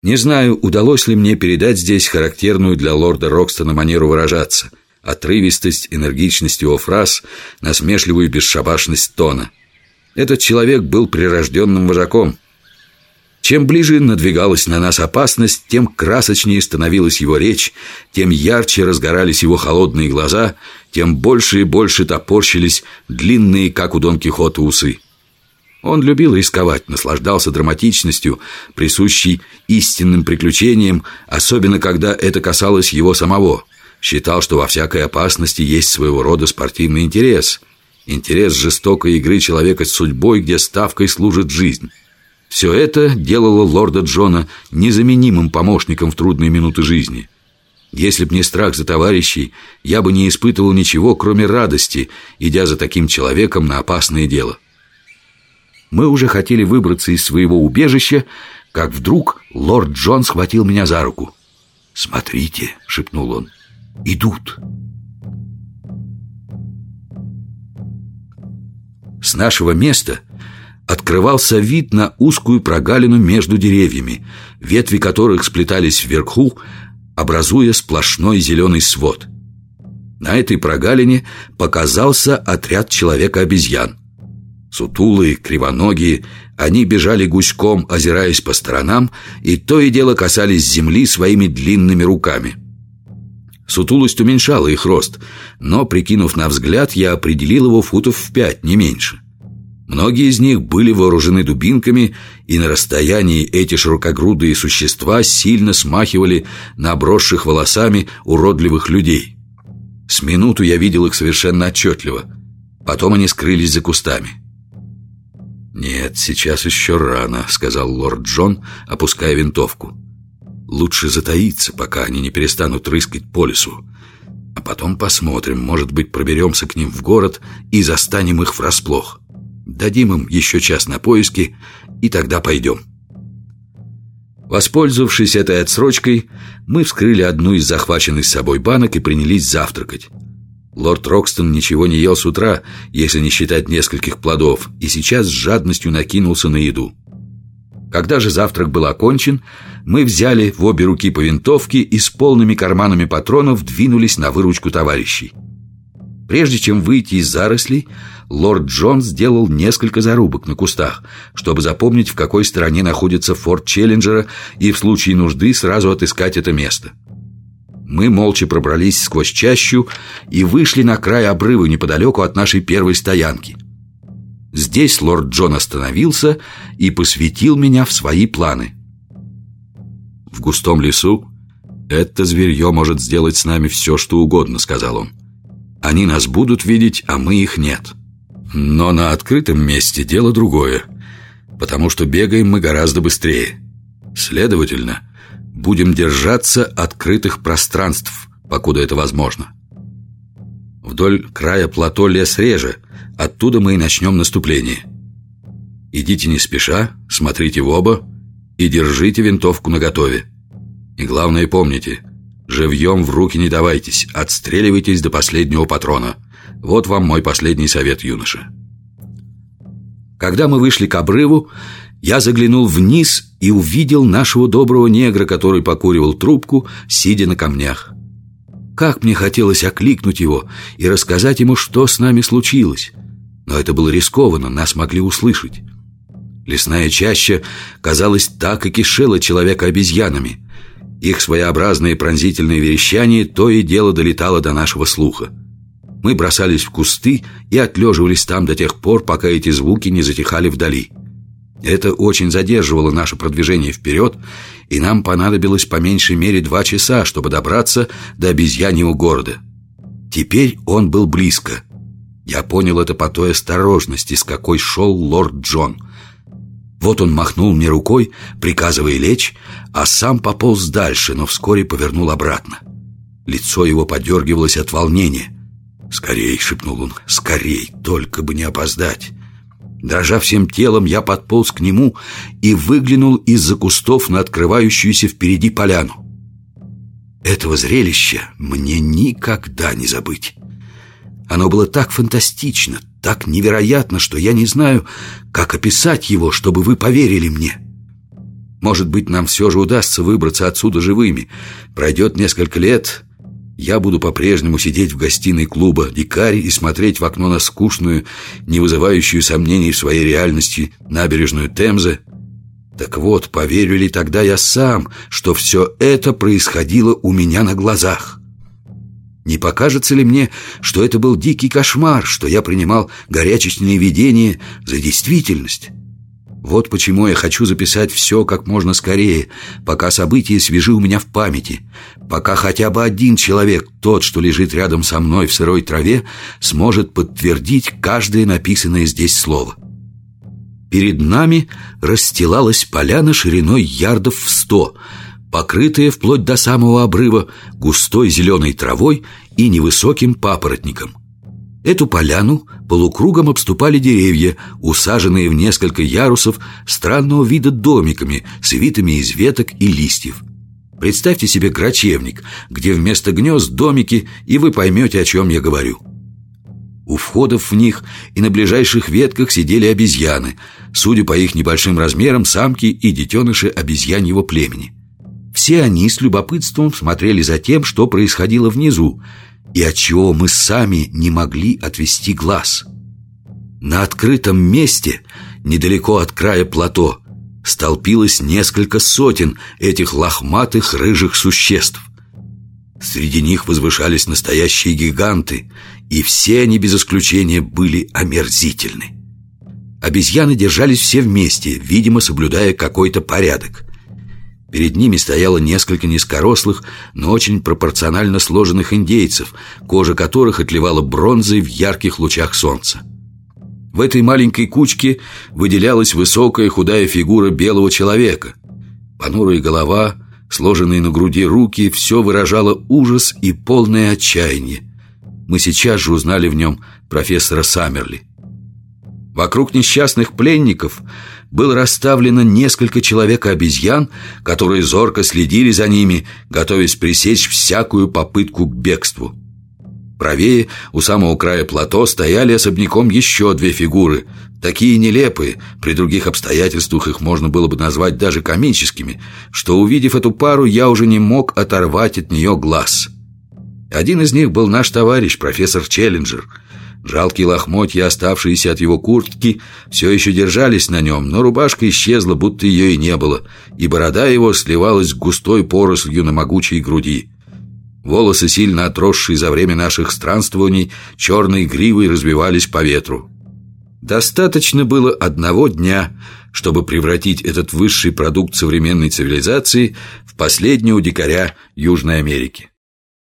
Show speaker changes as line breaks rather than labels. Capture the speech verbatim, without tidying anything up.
Не знаю, удалось ли мне передать здесь характерную для лорда Рокстона манеру выражаться, отрывистость, энергичность его фраз, насмешливую бесшабашность тона. Этот человек был прирожденным вожаком. Чем ближе надвигалась на нас опасность, тем красочнее становилась его речь, тем ярче разгорались его холодные глаза, тем больше и больше топорщились длинные, как у Дон Кихота, усы. Он любил рисковать, наслаждался драматичностью, присущей истинным приключениям, особенно когда это касалось его самого. Считал, что во всякой опасности есть своего рода спортивный интерес. Интерес жестокой игры человека с судьбой, где ставкой служит жизнь. Все это делало лорда Джона незаменимым помощником в трудные минуты жизни. Если б не страх за товарищей, я бы не испытывал ничего, кроме радости, идя за таким человеком на опасное дело. Мы уже хотели выбраться из своего убежища, как вдруг лорд Джон схватил меня за руку. «Смотрите», — шепнул он, — «идут». С нашего места открывался вид на узкую прогалину между деревьями, ветви которых сплетались вверху, образуя сплошной зеленый свод. На этой прогалине показался отряд человека-обезьян. Сутулые, кривоногие, они бежали гуськом, озираясь по сторонам, и то и дело касались земли своими длинными руками. Сутулость уменьшала их рост, но, прикинув на взгляд, я определил его футов в пять, не меньше. Многие из них были вооружены дубинками, и на расстоянии эти широкогрудые существа сильно смахивали на обросших волосами уродливых людей. С минуту я видел их совершенно отчетливо. Потом они скрылись за кустами. «Нет, сейчас еще рано», — сказал лорд Джон, опуская винтовку. «Лучше затаиться, пока они не перестанут рыскать по лесу. А потом посмотрим, может быть, проберемся к ним в город и застанем их врасплох. Дадим им еще час на поиски, и тогда пойдем». Воспользовавшись этой отсрочкой, мы вскрыли одну из захваченных с собой банок и принялись завтракать. Лорд Рокстон ничего не ел с утра, если не считать нескольких плодов, и сейчас с жадностью накинулся на еду. Когда же завтрак был окончен, мы взяли в обе руки по винтовке и с полными карманами патронов двинулись на выручку товарищей. Прежде чем выйти из зарослей, лорд Джон сделал несколько зарубок на кустах, чтобы запомнить, в какой стороне находится форт Челленджера, и в случае нужды сразу отыскать это место. Мы молча пробрались сквозь чащу и вышли на край обрыва неподалеку от нашей первой стоянки. Здесь лорд Джон остановился и посвятил меня в свои планы. «В густом лесу это зверье может сделать с нами все, что угодно», — сказал он. «Они нас будут видеть, а мы их нет. Но на открытом месте дело другое, потому что бегаем мы гораздо быстрее. Следовательно, будем держаться открытых пространств, покуда это возможно. Вдоль края плато лес реже, оттуда мы и начнем наступление. Идите не спеша, смотрите в оба и держите винтовку наготове. И главное, помните, живьем в руки не давайтесь, отстреливайтесь до последнего патрона. Вот вам мой последний совет, юноша». Когда мы вышли к обрыву, я заглянул вниз и увидел нашего доброго негра, который покуривал трубку, сидя на камнях. Как мне хотелось окликнуть его и рассказать ему, что с нами случилось. Но это было рискованно, нас могли услышать. Лесная чаща, казалось, так и кишела человека-обезьянами. Их своеобразное пронзительное верещание то и дело долетало до нашего слуха. Мы бросались в кусты и отлеживались там до тех пор, пока эти звуки не затихали вдали. Это очень задерживало наше продвижение вперед, и нам понадобилось по меньшей мере два часа, чтобы добраться до обезьяньего города. Теперь он был близко. Я понял это по той осторожности, с какой шел лорд Джон. Вот он махнул мне рукой, приказывая лечь, а сам пополз дальше, но вскоре повернул обратно. Лицо его подергивалось от волнения. «Скорей!» — шепнул он. «Скорей! Только бы не опоздать!» Дрожа всем телом, я подполз к нему и выглянул из-за кустов на открывающуюся впереди поляну. Этого зрелища мне никогда не забыть. Оно было так фантастично, так невероятно, что я не знаю, как описать его, чтобы вы поверили мне. Может быть, нам все же удастся выбраться отсюда живыми. Пройдет несколько лет, я буду по-прежнему сидеть в гостиной клуба «Дикарь» и смотреть в окно на скучную, не вызывающую сомнений в своей реальности набережную Темзы. Так вот, поверю ли тогда я сам, что все это происходило у меня на глазах? Не покажется ли мне, что это был дикий кошмар, что я принимал горячечные видения за действительность? Вот почему я хочу записать все как можно скорее, пока события свежи у меня в памяти, пока хотя бы один человек, тот, что лежит рядом со мной в сырой траве, сможет подтвердить каждое написанное здесь слово. Перед нами расстилалась поляна шириной ярдов в сто, покрытая вплоть до самого обрыва густой зеленой травой и невысоким папоротником. Эту поляну полукругом обступали деревья, усаженные в несколько ярусов странного вида домиками, свитыми из веток и листьев. Представьте себе грачевник, где вместо гнезд домики, и вы поймете, о чем я говорю. У входов в них и на ближайших ветках сидели обезьяны, судя по их небольшим размерам, самки и детеныши обезьяньего племени. Все они с любопытством смотрели за тем, что происходило внизу, и отчего мы сами не могли отвести глаз. На открытом месте, недалеко от края плато, столпилось несколько сотен этих лохматых рыжих существ. Среди них возвышались настоящие гиганты, и все они без исключения были омерзительны. Обезьяны держались все вместе, видимо, соблюдая какой-то порядок. Перед ними стояло несколько низкорослых, но очень пропорционально сложенных индейцев, кожа которых отливала бронзой в ярких лучах солнца. В этой маленькой кучке выделялась высокая худая фигура белого человека. Понурая голова, сложенные на груди руки, все выражало ужас и полное отчаяние. Мы сейчас же узнали в нем профессора Саммерли. Вокруг несчастных пленников было расставлено несколько человек-обезьян, которые зорко следили за ними, готовясь пресечь всякую попытку к бегству. Правее, у самого края плато, стояли особняком еще две фигуры, такие нелепые, при других обстоятельствах их можно было бы назвать даже комическими, что, увидев эту пару, я уже не мог оторвать от нее глаз. Один из них был наш товарищ, профессор Челленджер. Жалкие лохмотья, оставшиеся от его куртки, все еще держались на нем, но рубашка исчезла, будто ее и не было, и борода его сливалась с густой порослью на могучей груди. Волосы, сильно отросшие за время наших странствований, черной гривой развивались по ветру. Достаточно было одного дня, чтобы превратить этот высший продукт современной цивилизации в последнего дикаря Южной Америки.